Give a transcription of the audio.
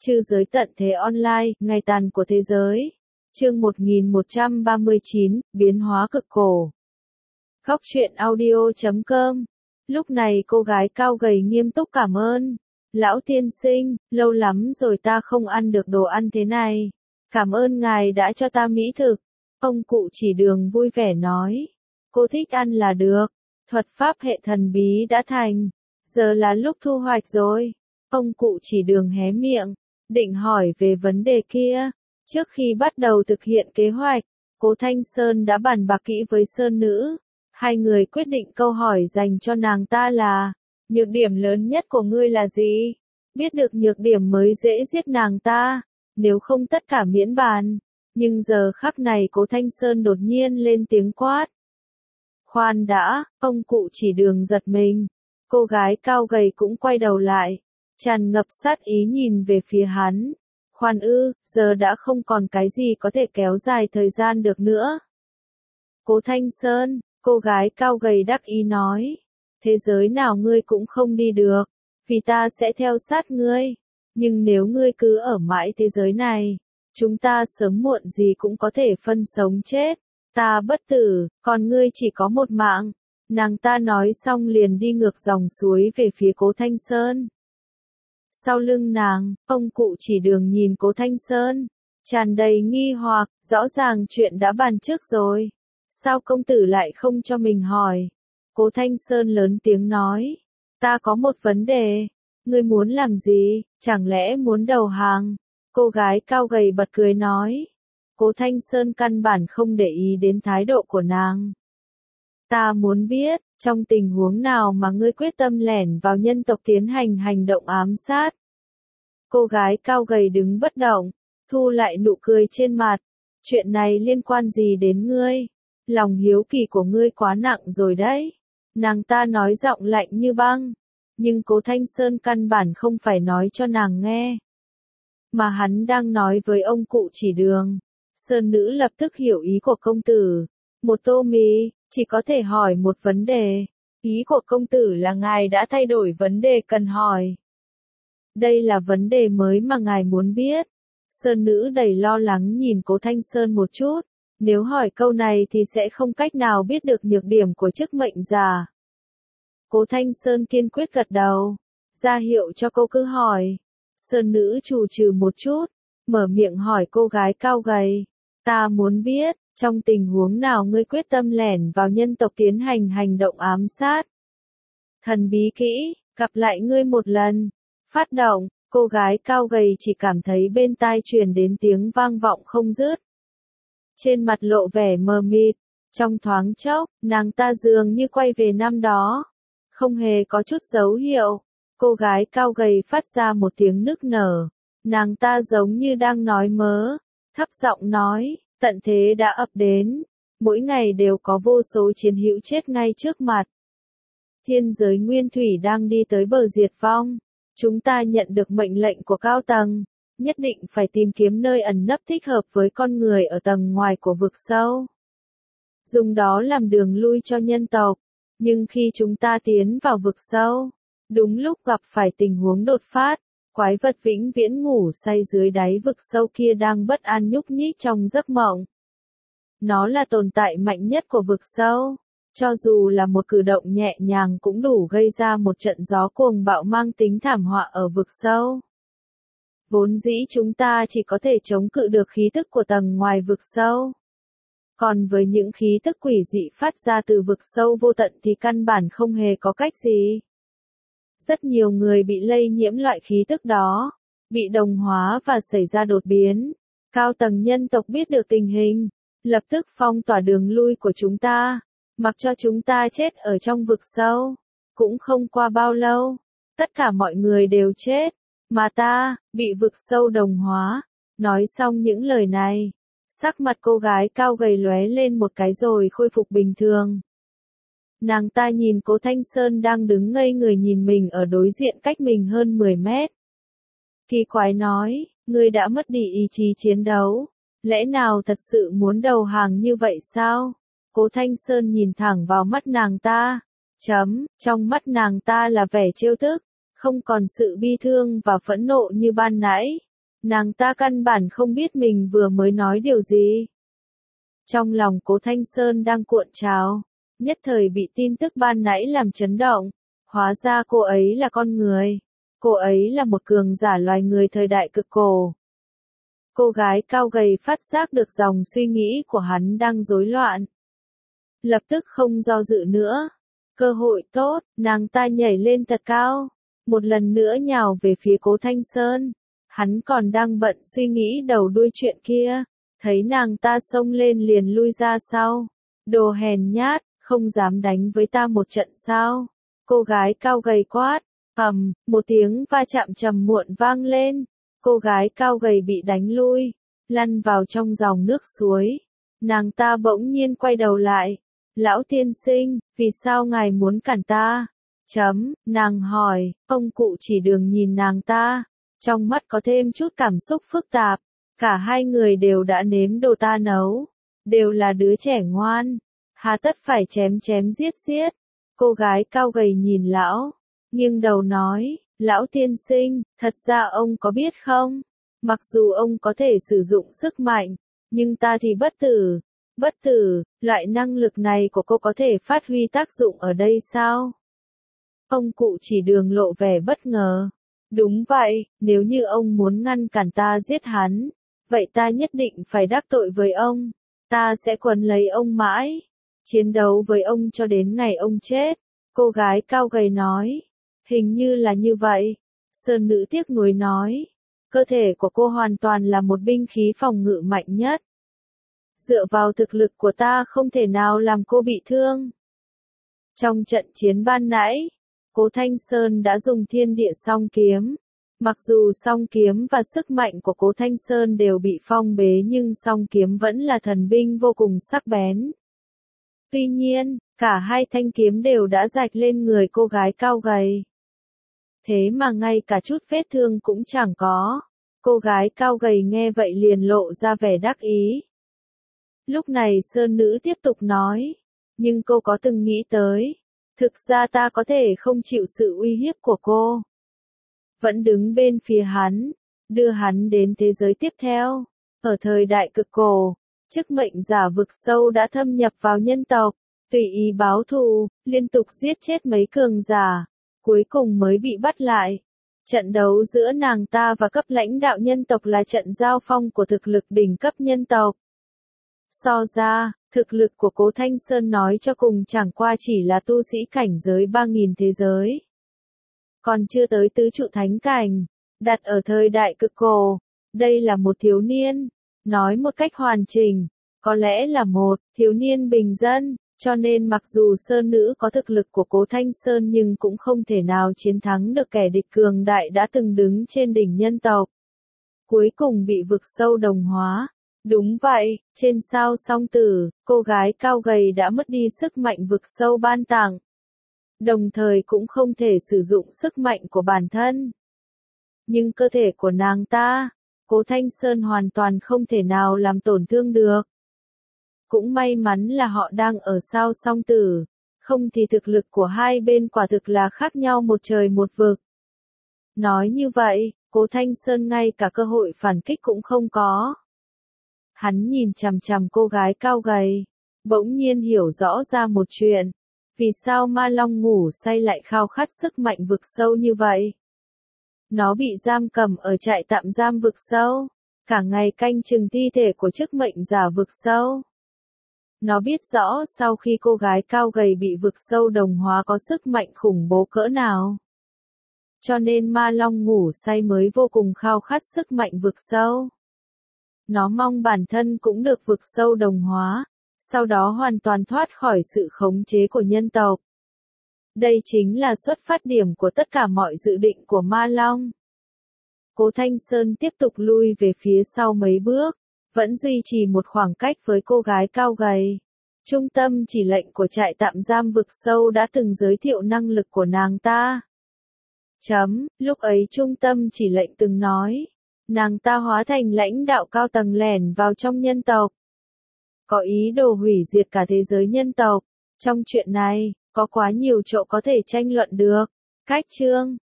Trư giới tận thế online, ngày tàn của thế giới. Chương 1139, biến hóa cực cổ. Góc truyện audio.com. Lúc này cô gái cao gầy nghiêm túc cảm ơn. Lão tiên sinh, lâu lắm rồi ta không ăn được đồ ăn thế này. Cảm ơn ngài đã cho ta mỹ thực. Ông cụ chỉ đường vui vẻ nói. Cô thích ăn là được. Thuật pháp hệ thần bí đã thành. Giờ là lúc thu hoạch rồi. Ông cụ chỉ đường hé miệng, định hỏi về vấn đề kia. Trước khi bắt đầu thực hiện kế hoạch, Cố Thanh Sơn đã bàn bạc kỹ với Sơn Nữ. Hai người quyết định câu hỏi dành cho nàng ta là, nhược điểm lớn nhất của ngươi là gì? Biết được nhược điểm mới dễ giết nàng ta, nếu không tất cả miễn bàn. Nhưng giờ khắc này Cố Thanh Sơn đột nhiên lên tiếng quát. Khoan đã, ông cụ chỉ đường giật mình. Cô gái cao gầy cũng quay đầu lại, tràn ngập sát ý nhìn về phía hắn. Khoan ư, giờ đã không còn cái gì có thể kéo dài thời gian được nữa. Cố Thanh Sơn, cô gái cao gầy đắc ý nói. Thế giới nào ngươi cũng không đi được, vì ta sẽ theo sát ngươi. Nhưng nếu ngươi cứ ở mãi thế giới này, chúng ta sớm muộn gì cũng có thể phân sống chết. Ta bất tử, còn ngươi chỉ có một mạng. Nàng ta nói xong liền đi ngược dòng suối về phía Cố Thanh Sơn. Sau lưng nàng, ông cụ chỉ đường nhìn Cố Thanh Sơn, tràn đầy nghi hoặc, rõ ràng chuyện đã bàn trước rồi. Sao công tử lại không cho mình hỏi? Cố Thanh Sơn lớn tiếng nói, ta có một vấn đề, ngươi muốn làm gì, chẳng lẽ muốn đầu hàng? Cô gái cao gầy bật cười nói. Cố Thanh Sơn căn bản không để ý đến thái độ của nàng. Ta muốn biết, trong tình huống nào mà ngươi quyết tâm lẻn vào nhân tộc tiến hành hành động ám sát? Cô gái cao gầy đứng bất động, thu lại nụ cười trên mặt. Chuyện này liên quan gì đến ngươi? Lòng hiếu kỳ của ngươi quá nặng rồi đấy. Nàng ta nói giọng lạnh như băng. Nhưng Cố Thanh Sơn căn bản không phải nói cho nàng nghe, mà hắn đang nói với ông cụ chỉ đường. Sơn Nữ lập tức hiểu ý của công tử. Một tô mì, chỉ có thể hỏi một vấn đề. Ý của công tử là ngài đã thay đổi vấn đề cần hỏi. Đây là vấn đề mới mà ngài muốn biết. Sơn Nữ đầy lo lắng nhìn Cố Thanh Sơn một chút. Nếu hỏi câu này thì sẽ không cách nào biết được nhược điểm của chức mệnh giả. Cố Thanh Sơn kiên quyết gật đầu, ra hiệu cho cô cứ hỏi. Sơn Nữ trù trừ một chút, mở miệng hỏi cô gái cao gầy. Ta muốn biết, trong tình huống nào ngươi quyết tâm lẻn vào nhân tộc tiến hành hành động ám sát? Thần bí kỹ, gặp lại ngươi một lần. Phát động, cô gái cao gầy chỉ cảm thấy bên tai truyền đến tiếng vang vọng không dứt. Trên mặt lộ vẻ mờ mịt, trong thoáng chốc, nàng ta dường như quay về năm đó. Không hề có chút dấu hiệu, cô gái cao gầy phát ra một tiếng nức nở. Nàng ta giống như đang nói mớ, thấp giọng nói, tận thế đã ập đến, mỗi ngày đều có vô số chiến hữu chết ngay trước mặt. Thiên giới nguyên thủy đang đi tới bờ diệt vong, chúng ta nhận được mệnh lệnh của cao tầng, nhất định phải tìm kiếm nơi ẩn nấp thích hợp với con người ở tầng ngoài của vực sâu. Dùng đó làm đường lui cho nhân tộc, nhưng khi chúng ta tiến vào vực sâu, đúng lúc gặp phải tình huống đột phát. Quái vật vĩnh viễn ngủ say dưới đáy vực sâu kia đang bất an nhúc nhích trong giấc mộng. Nó là tồn tại mạnh nhất của vực sâu. Cho dù là một cử động nhẹ nhàng cũng đủ gây ra một trận gió cuồng bạo mang tính thảm họa ở vực sâu. Vốn dĩ chúng ta chỉ có thể chống cự được khí tức của tầng ngoài vực sâu. Còn với những khí tức quỷ dị phát ra từ vực sâu vô tận thì căn bản không hề có cách gì. Rất nhiều người bị lây nhiễm loại khí tức đó, bị đồng hóa và xảy ra đột biến. Cao tầng nhân tộc biết được tình hình, lập tức phong tỏa đường lui của chúng ta, mặc cho chúng ta chết ở trong vực sâu. Cũng không qua bao lâu, tất cả mọi người đều chết, mà ta, bị vực sâu đồng hóa. Nói xong những lời này, sắc mặt cô gái cao gầy lóe lên một cái rồi khôi phục bình thường. Nàng ta nhìn Cố Thanh Sơn đang đứng ngây người nhìn mình ở đối diện cách mình hơn 10 mét. Kỳ quái nói, ngươi đã mất đi ý chí chiến đấu. Lẽ nào thật sự muốn đầu hàng như vậy sao? Cố Thanh Sơn nhìn thẳng vào mắt nàng ta. Trong mắt nàng ta là vẻ trêu tức, không còn sự bi thương và phẫn nộ như ban nãy. Nàng ta căn bản không biết mình vừa mới nói điều gì. Trong lòng Cố Thanh Sơn đang cuộn trào, nhất thời bị tin tức ban nãy làm chấn động. Hóa ra cô ấy là con người. Cô ấy là một cường giả loài người thời đại cực cổ. Cô gái cao gầy phát giác được dòng suy nghĩ của hắn đang rối loạn. Lập tức không do dự nữa. Cơ hội tốt, nàng ta nhảy lên thật cao. Một lần nữa nhào về phía Cố Thanh Sơn. Hắn còn đang bận suy nghĩ đầu đuôi chuyện kia. Thấy nàng ta xông lên liền lui ra sau. Đồ hèn nhát, không dám đánh với ta một trận sao? Cô gái cao gầy quát. Một tiếng va chạm trầm muộn vang lên. Cô gái cao gầy bị đánh lui, lăn vào trong dòng nước suối. Nàng ta bỗng nhiên quay đầu lại. Lão tiên sinh, vì sao ngài muốn cản ta? Nàng hỏi, ông cụ chỉ đường nhìn nàng ta. Trong mắt có thêm chút cảm xúc phức tạp. Cả hai người đều đã nếm đồ ta nấu. Đều là đứa trẻ ngoan. Hà tất phải chém chém giết giết. Cô gái cao gầy nhìn lão, nghiêng đầu nói, lão tiên sinh, thật ra ông có biết không? Mặc dù ông có thể sử dụng sức mạnh, nhưng ta thì bất tử. Bất tử, loại năng lực này của cô có thể phát huy tác dụng ở đây sao? Ông cụ chỉ đường lộ vẻ bất ngờ. Đúng vậy, nếu như ông muốn ngăn cản ta giết hắn, vậy ta nhất định phải đắc tội với ông. Ta sẽ quấn lấy ông mãi. Chiến đấu với ông cho đến ngày ông chết. Cô gái cao gầy nói. Hình như là như vậy. Sơn nữ tiếc nuối nói. Cơ thể của cô hoàn toàn là một binh khí phòng ngự mạnh nhất. Dựa vào thực lực của ta không thể nào làm cô bị thương. Trong trận chiến ban nãy, Cố Thanh Sơn đã dùng thiên địa song kiếm. Mặc dù song kiếm và sức mạnh của Cố Thanh Sơn đều bị phong bế nhưng song kiếm vẫn là thần binh vô cùng sắc bén. Tuy nhiên, cả hai thanh kiếm đều đã rạch lên người cô gái cao gầy. Thế mà ngay cả chút vết thương cũng chẳng có. Cô gái cao gầy nghe vậy liền lộ ra vẻ đắc ý. Lúc này Sơn nữ tiếp tục nói. Nhưng cô có từng nghĩ tới. Thực ra ta có thể không chịu sự uy hiếp của cô. Vẫn đứng bên phía hắn. Đưa hắn đến thế giới tiếp theo. Ở thời đại cực cổ, chức mệnh giả vực sâu đã thâm nhập vào nhân tộc. Tùy ý báo thù, liên tục giết chết mấy cường giả. Cuối cùng mới bị bắt lại. Trận đấu giữa nàng ta và cấp lãnh đạo nhân tộc là trận giao phong của thực lực đỉnh cấp nhân tộc. So ra, thực lực của Cố Thanh Sơn nói cho cùng chẳng qua chỉ là tu sĩ cảnh giới 3.000 thế giới. Còn chưa tới tứ trụ thánh cảnh, đặt ở thời đại cực cổ. Đây là một thiếu niên. Nói một cách hoàn chỉnh, có lẽ là một thiếu niên bình dân. Cho nên mặc dù Sơn nữ có thực lực của Cố Thanh Sơn nhưng cũng không thể nào chiến thắng được kẻ địch cường đại đã từng đứng trên đỉnh nhân tộc. Cuối cùng bị vực sâu đồng hóa. Đúng vậy, trên sao song tử, cô gái cao gầy đã mất đi sức mạnh vực sâu ban tặng. Đồng thời cũng không thể sử dụng sức mạnh của bản thân. Nhưng cơ thể của nàng ta, Cố Thanh Sơn hoàn toàn không thể nào làm tổn thương được. Cũng may mắn là họ đang ở sao song tử, không thì thực lực của hai bên quả thực là khác nhau một trời một vực. Nói như vậy, Cố Thanh Sơn ngay cả cơ hội phản kích cũng không có. Hắn nhìn chằm chằm cô gái cao gầy, bỗng nhiên hiểu rõ ra một chuyện. Vì sao ma long ngủ say lại khao khát sức mạnh vực sâu như vậy? Nó bị giam cầm ở trại tạm giam vực sâu, cả ngày canh chừng thi thể của chức mệnh giả vực sâu. Nó biết rõ sau khi cô gái cao gầy bị vực sâu đồng hóa có sức mạnh khủng bố cỡ nào. Cho nên ma long ngủ say mới vô cùng khao khát sức mạnh vực sâu. Nó mong bản thân cũng được vực sâu đồng hóa, sau đó hoàn toàn thoát khỏi sự khống chế của nhân tộc. Đây chính là xuất phát điểm của tất cả mọi dự định của ma long. Cố Thanh Sơn tiếp tục lui về phía sau mấy bước, vẫn duy trì một khoảng cách với cô gái cao gầy. Trung tâm chỉ lệnh của trại tạm giam vực sâu đã từng giới thiệu năng lực của nàng ta. Lúc ấy trung tâm chỉ lệnh từng nói, nàng ta hóa thành lãnh đạo cao tầng lẻn vào trong nhân tộc. Có ý đồ hủy diệt cả thế giới nhân tộc. Trong chuyện này, có quá nhiều chỗ có thể tranh luận được. Cách chương